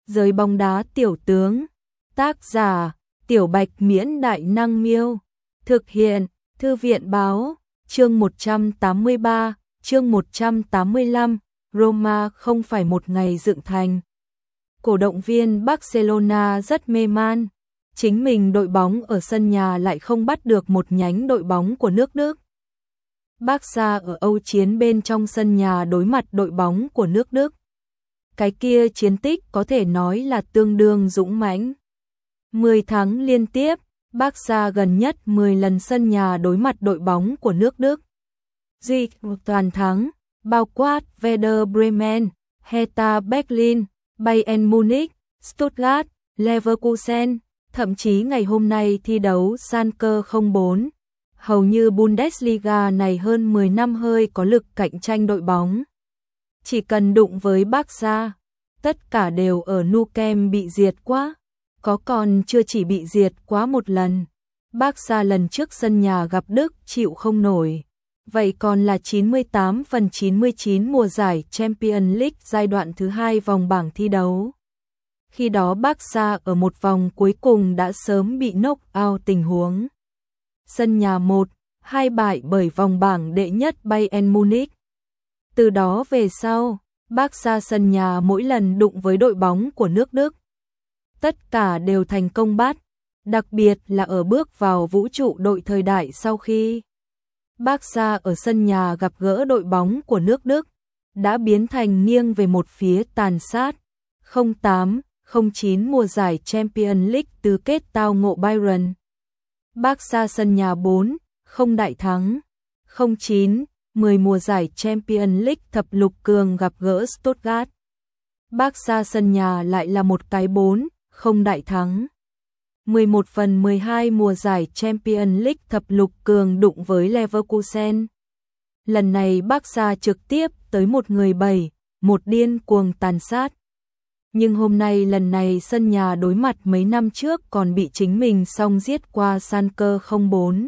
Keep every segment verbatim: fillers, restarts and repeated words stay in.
Giới bóng đá tiểu tướng. Tác giả: Tiểu Bạch Miễn Đại Năng Miêu. Thực hiện: Thư viện Báo. Chương một trăm tám mươi ba, chương một trăm tám mươi lăm, Roma không phải một ngày dựng thành. Cổ động viên Barcelona rất mê man. Chính mình đội bóng ở sân nhà lại không bắt được một nhánh đội bóng của nước Đức. Barca ở Âu chiến bên trong sân nhà đối mặt đội bóng của nước Đức. Cái kia chiến tích có thể nói là tương đương dũng mãnh. mười tháng liên tiếp, Barca gần nhất mười lần sân nhà đối mặt đội bóng của nước Đức. Duy toàn thắng, bao quát Werder Bremen, Hertha Berlin, Bayern Munich, Stuttgart, Leverkusen, thậm chí ngày hôm nay thi đấu Schalke không bốn. Hầu như Bundesliga này hơn mười năm hơi có lực cạnh tranh đội bóng. Chỉ cần đụng với Barca, tất cả đều ở Nou Camp bị diệt quá. Có còn chưa chỉ bị diệt quá một lần. Barca lần trước sân nhà gặp Đức chịu không nổi. Vậy còn là chín mươi tám phần chín mươi chín mùa giải Champions League giai đoạn thứ hai vòng bảng thi đấu. Khi đó Barca ở một vòng cuối cùng đã sớm bị knock out tình huống. Sân nhà một hai bại bởi vòng bảng đệ nhất Bayern Munich. Từ đó về sau, Barca sân nhà mỗi lần đụng với đội bóng của nước Đức, tất cả đều thành công bắt, đặc biệt là ở bước vào vũ trụ đội thời đại sau khi Barca ở sân nhà gặp gỡ đội bóng của nước Đức, đã biến thành nghiêng về một phía tàn sát. không tám không chín mùa giải Champions League tứ kết tao ngộ Bayern. Barca sân nhà bốn không đại thắng. không chín mười mùa giải Champions League thập lục cường gặp gỡ Stuttgart. Barca sân nhà lại là một cái bốn không đại thắng. mười một phần mười hai mùa giải Champions League thập lục cường đụng với Leverkusen. Lần này Barca trực tiếp tới một người bảy, một điên cuồng tàn sát. Nhưng hôm nay lần này sân nhà đối mặt mấy năm trước còn bị chính mình song giết qua Schalke không bốn.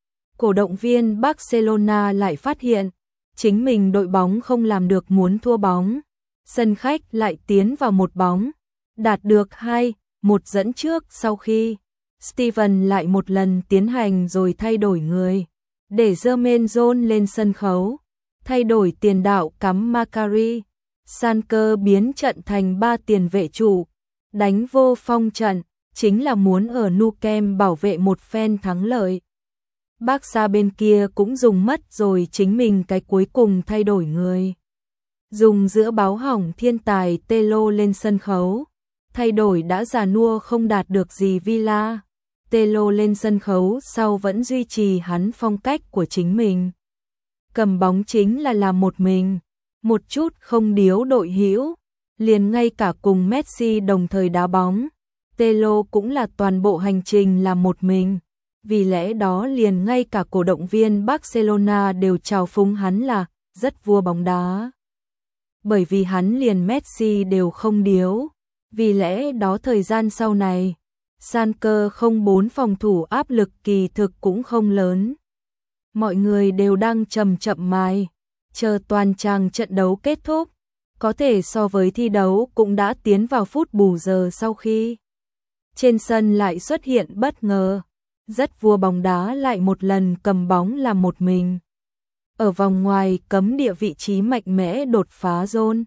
Cổ động viên Barcelona lại phát hiện, chính mình đội bóng không làm được muốn thua bóng. Sân khách lại tiến vào một bóng, đạt được hai một dẫn trước sau khi Steven lại một lần tiến hành rồi thay đổi người, để Jermaine lên sân khấu, thay đổi tiền đạo cắm Macari. Schalke biến trận thành ba tiền vệ trụ, đánh vô phong trận, chính là muốn ở Nou Camp bảo vệ một phen thắng lợi. Barca bên kia cũng dùng mất rồi chính mình cái cuối cùng thay đổi người. Dùng giữa báo hỏng thiên tài Telo lên sân khấu, thay đổi đã già nua không đạt được gì Villa. Telo lên sân khấu sau vẫn duy trì hắn phong cách của chính mình. Cầm bóng chính là làm một mình, một chút không điếu đội hữu, liền ngay cả cùng Messi đồng thời đá bóng. Telo cũng là toàn bộ hành trình là một mình. Vì lẽ đó liền ngay cả cổ động viên Barcelona đều chào phúng hắn là rất vua bóng đá. Bởi vì hắn liền Messi đều không điếu. Vì lẽ đó thời gian sau này, Schalke không bốn phòng thủ áp lực kỳ thực cũng không lớn. Mọi người đều đang chậm chậm mài, chờ toàn trang trận đấu kết thúc. Có thể so với thi đấu cũng đã tiến vào phút bù giờ sau khi trên sân lại xuất hiện bất ngờ. Rất vua bóng đá lại một lần cầm bóng làm một mình. Ở vòng ngoài cấm địa vị trí mạnh mẽ đột phá zone.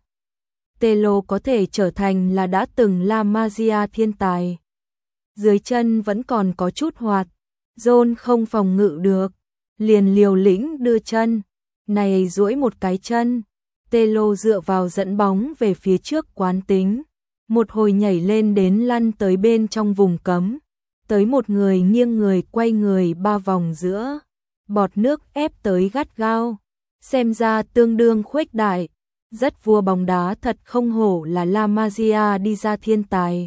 Telo có thể trở thành là đã từng La Masia thiên tài. Dưới chân vẫn còn có chút hoạt. Zone không phòng ngự được. Liền liều lĩnh đưa chân. Này duỗi một cái chân. Telo dựa vào dẫn bóng về phía trước quán tính. Một hồi nhảy lên đến lăn tới bên trong vùng cấm. Tới một người nghiêng người quay người ba vòng giữa, bọt nước ép tới gắt gao, xem ra tương đương khuếch đại, rất vua bóng đá thật không hổ là La Masia đi ra thiên tài.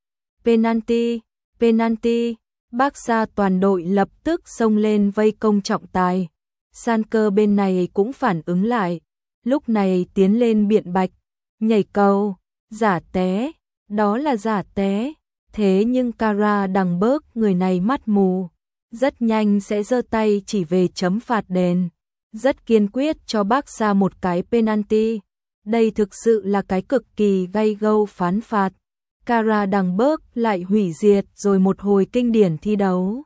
Penalty, penalty, Barca toàn đội lập tức xông lên vây công trọng tài. Schalke bên này cũng phản ứng lại, lúc này tiến lên biện bạch, nhảy cầu, giả té, đó là giả té. Thế nhưng Cara đằng bớt người này mắt mù, rất nhanh sẽ giơ tay chỉ về chấm phạt đền, rất kiên quyết cho Barca một cái penalty. Đây thực sự là cái cực kỳ gay gâu phán phạt. Karabakh lại hủy diệt rồi một hồi kinh điển thi đấu.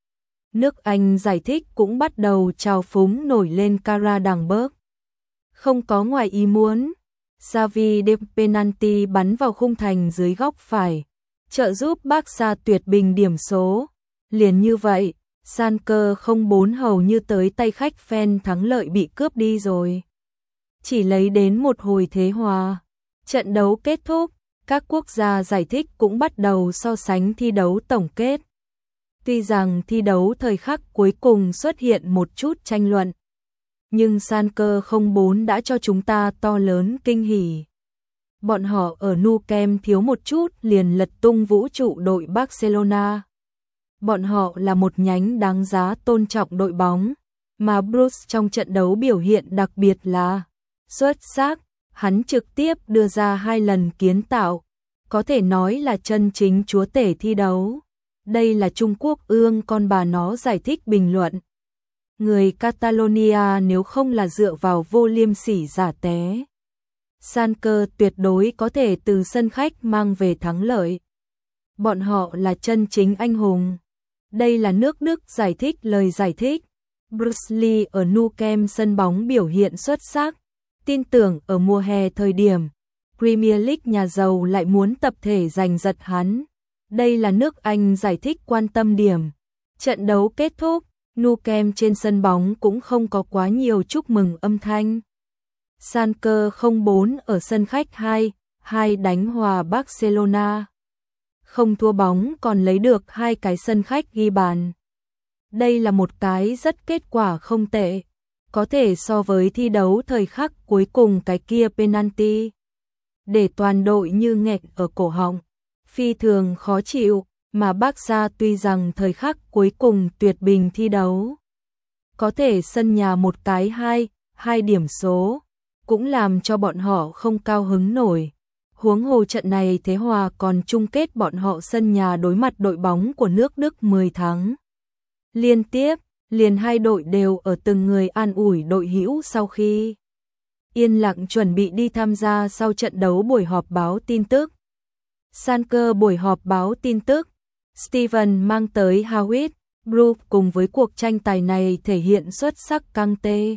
Nước Anh giải thích cũng bắt đầu trào phúng nổi lên Karabakh. Không có ngoài ý muốn, Xavi de penalty bắn vào khung thành dưới góc phải, trợ giúp Barca tuyệt bình điểm số. Liền như vậy, Schalke không bốn hầu như tới tay khách fan thắng lợi bị cướp đi rồi. Chỉ lấy đến một hồi thế hòa. Trận đấu kết thúc, các quốc gia giải thích cũng bắt đầu so sánh thi đấu tổng kết. Tuy rằng thi đấu thời khắc cuối cùng xuất hiện một chút tranh luận, nhưng Schalke không bốn đã cho chúng ta to lớn kinh hỉ. Bọn họ ở Nou Camp thiếu một chút liền lật tung vũ trụ đội Barcelona. Bọn họ là một nhánh đáng giá tôn trọng đội bóng, mà Bruce trong trận đấu biểu hiện đặc biệt là xuất sắc. Hắn trực tiếp đưa ra hai lần kiến tạo, có thể nói là chân chính chúa tể thi đấu. Đây là Trung Quốc ương con bà nó giải thích bình luận. Người Catalonia nếu không là dựa vào vô liêm sỉ giả té, Schalke tuyệt đối có thể từ sân khách mang về thắng lợi. Bọn họ là chân chính anh hùng. Đây là nước Đức giải thích lời giải thích. Bruce Lee ở Nou Camp sân bóng biểu hiện xuất sắc. Tin tưởng ở mùa hè thời điểm Premier League nhà giàu lại muốn tập thể giành giật hắn. Đây là nước Anh giải thích quan tâm điểm. Trận đấu kết thúc, Nou Camp trên sân bóng cũng không có quá nhiều chúc mừng âm thanh. Schalke không bốn ở sân khách hai hai đánh hòa Barcelona. Không thua bóng còn lấy được hai cái sân khách ghi bàn. Đây là một cái rất kết quả không tệ. Có thể so với thi đấu thời khắc cuối cùng cái kia penalty. Để toàn đội như nghẹn ở cổ họng. Phi thường khó chịu, mà Barca tuy rằng thời khắc cuối cùng tuyệt bình thi đấu. Có thể sân nhà một cái hai, hai điểm số, cũng làm cho bọn họ không cao hứng nổi. Huống hồ trận này thế hòa còn chung kết bọn họ sân nhà đối mặt đội bóng của nước Đức mười tháng. Liên tiếp, liền hai đội đều ở từng người an ủi đội hữu sau khi yên lặng chuẩn bị đi tham gia sau trận đấu buổi họp báo tin tức. Schalke buổi họp báo tin tức, Steven mang tới Howard, Bruce cùng với cuộc tranh tài này thể hiện xuất sắc căng tê.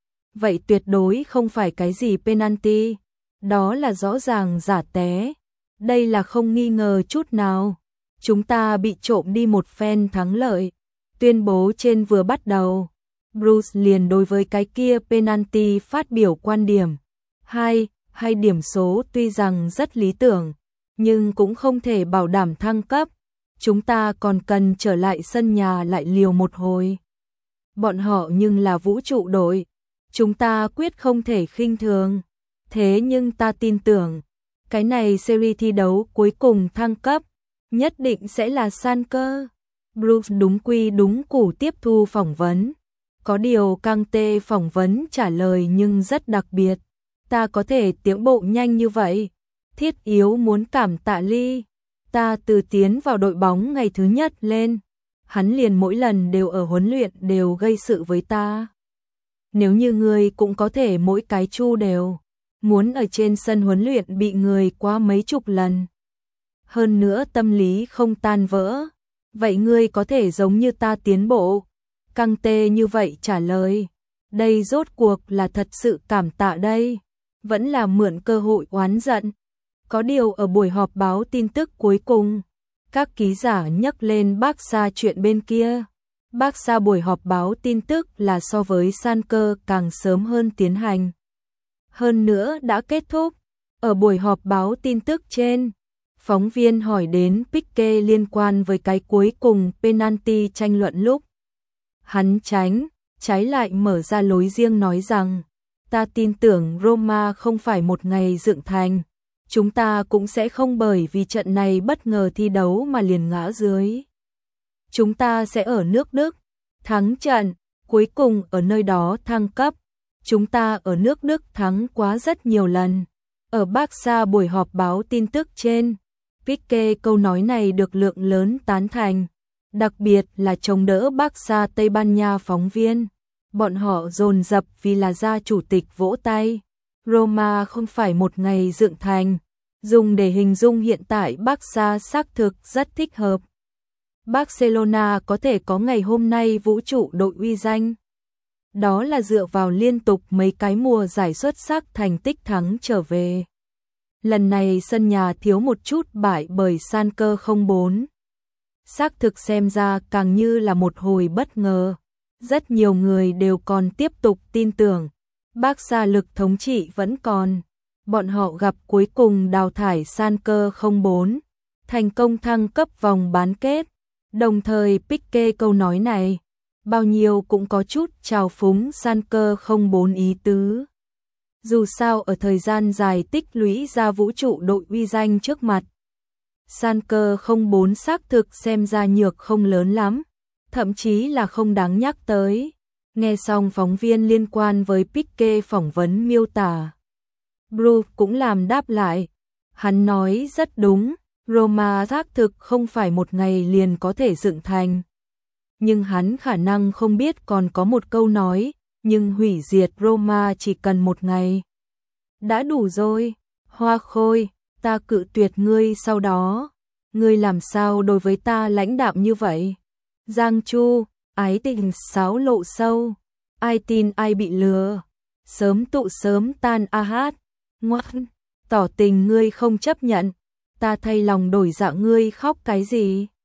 Vậy tuyệt đối không phải cái gì penalty, đó là rõ ràng giả té. Đây là không nghi ngờ chút nào. Chúng ta bị trộm đi một phen thắng lợi. Tuyên bố trên vừa bắt đầu, Bruce liền đối với cái kia penalty phát biểu quan điểm. Hai, hai điểm số tuy rằng rất lý tưởng, nhưng cũng không thể bảo đảm thăng cấp. Chúng ta còn cần trở lại sân nhà lại liều một hồi. Bọn họ nhưng là vũ trụ đội, chúng ta quyết không thể khinh thường. Thế nhưng ta tin tưởng, cái này series thi đấu cuối cùng thăng cấp, nhất định sẽ là Schalke. Bruce đúng quy đúng củ tiếp thu phỏng vấn. Có điều căng tê phỏng vấn trả lời nhưng rất đặc biệt. Ta có thể tiến bộ nhanh như vậy. Thiết yếu muốn cảm tạ Ly. Ta từ tiến vào đội bóng ngày thứ nhất lên, hắn liền mỗi lần đều ở huấn luyện đều gây sự với ta. Nếu như người cũng có thể mỗi cái chu đều, muốn ở trên sân huấn luyện bị người qua mấy chục lần. Hơn nữa tâm lý không tan vỡ. Vậy ngươi có thể giống như ta tiến bộ. Căng tê như vậy trả lời. Đây rốt cuộc là thật sự cảm tạ đây. Vẫn là mượn cơ hội oán giận. Có điều ở buổi họp báo tin tức cuối cùng, các ký giả nhắc lên Barca chuyện bên kia. Barca buổi họp báo tin tức là so với Schalke càng sớm hơn tiến hành. Hơn nữa đã kết thúc. Ở buổi họp báo tin tức trên, phóng viên hỏi đến Pique liên quan với cái cuối cùng penalty tranh luận lúc. Hắn tránh, trái lại mở ra lối riêng nói rằng, ta tin tưởng Roma không phải một ngày dựng thành. Chúng ta cũng sẽ không bởi vì trận này bất ngờ thi đấu mà liền ngã dưới. Chúng ta sẽ ở nước Đức, thắng trận, cuối cùng ở nơi đó thăng cấp. Chúng ta ở nước Đức thắng quá rất nhiều lần. Ở Barca buổi họp báo tin tức trên, Pique câu nói này được lượng lớn tán thành, đặc biệt là chống đỡ Barca Tây Ban Nha phóng viên. Bọn họ dồn dập vì là gia chủ tịch vỗ tay. Roma không phải một ngày dựng thành, Dùng để hình dung hiện tại Barca xác thực rất thích hợp. Barcelona có thể có ngày hôm nay vũ trụ đội uy danh. Đó là dựa vào liên tục mấy cái mùa giải xuất sắc thành tích thắng trở về. Lần này sân nhà thiếu một chút bại bởi Schalke không bốn. Xác thực xem ra càng như là một hồi bất ngờ. Rất nhiều người đều còn tiếp tục tin tưởng. Barca lực thống trị vẫn còn. Bọn họ gặp cuối cùng đào thải Schalke không bốn. Thành công thăng cấp vòng bán kết. Đồng thời Pique câu nói này. Bao nhiêu cũng có chút trào phúng Schalke không bốn ý tứ. Dù sao ở thời gian dài tích lũy ra vũ trụ đội uy danh trước mặt. Schalke không bốn xác thực xem ra nhược không lớn lắm. Thậm chí là không đáng nhắc tới. Nghe xong phóng viên liên quan với Pique phỏng vấn miêu tả. Bruce cũng làm đáp lại. Hắn nói rất đúng, Roma xác thực không phải một ngày liền có thể dựng thành. Nhưng hắn khả năng không biết còn có một câu nói, nhưng hủy diệt Roma chỉ cần một ngày. Đã đủ rồi, Hoa Khôi, ta cự tuyệt ngươi sau đó. Ngươi làm sao đối với ta lãnh đạm như vậy? Giang Chu, ái tình sáo lộ sâu. Ai tin ai bị lừa. Sớm tụ sớm tan a hát. Ngoan, tỏ tình ngươi không chấp nhận. Ta thay lòng đổi dạ ngươi khóc cái gì?